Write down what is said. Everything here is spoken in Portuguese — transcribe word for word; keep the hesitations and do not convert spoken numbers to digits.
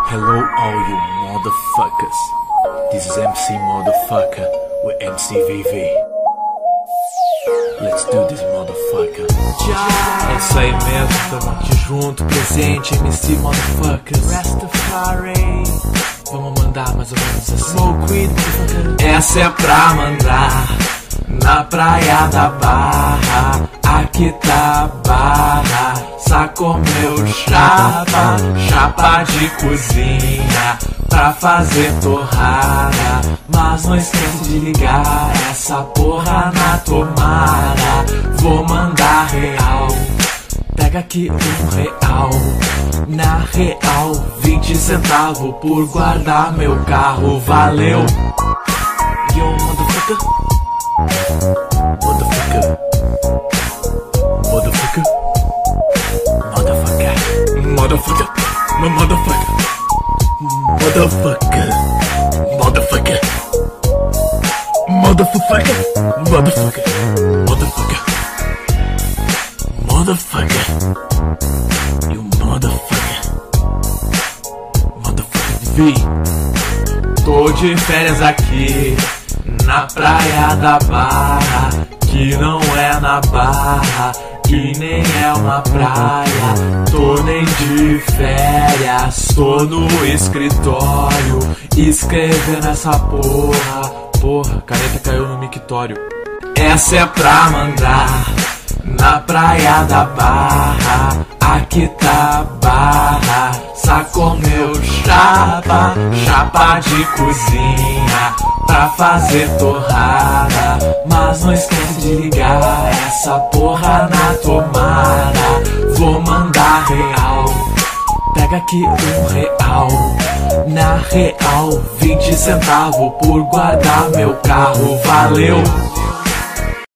Hello all you motherfuckers. This is M C Motherfucker with M C V V. Let's do this motherfucker. É isso aí mesmo, tamo aqui junto, presente, M C Motherfuckers. Rastafari. Vamos mandar mais ou menos assim. Smoke weed, motherfucker. Essa é pra mandar na praia da Barra. Aqui tá a barra, sacou meu chapa, chapa de cozinha pra fazer torrada. Mas não esquece de ligar essa porra na tomada. Vou mandar real, pega aqui um real. Na real, vinte centavos por guardar meu carro, valeu. Yo, motherfucker. Motherfucker. Motherfucker. Motherfucker. Motherfucker. My motherfucker. Motherfucker. Motherfucker. Motherfucker. Motherfucker. Motherfucker. Motherfucker. You motherfucker. Motherfucker. Vi. Tô de férias aqui na praia da Barra, que não é na Barra e nem é uma praia. Tô nem de férias, tô no escritório escrevendo essa porra. Porra, caneta caiu no mictório. Essa é pra mandar na praia da Barra. Aqui tá a barra, sacou meu chapa, chapa de cozinha pra fazer torrada. Mas não esquece de ligar essa porra na tomada. Vou mandar real, pega aqui um real. Na real, vinte centavos por guardar meu carro, valeu.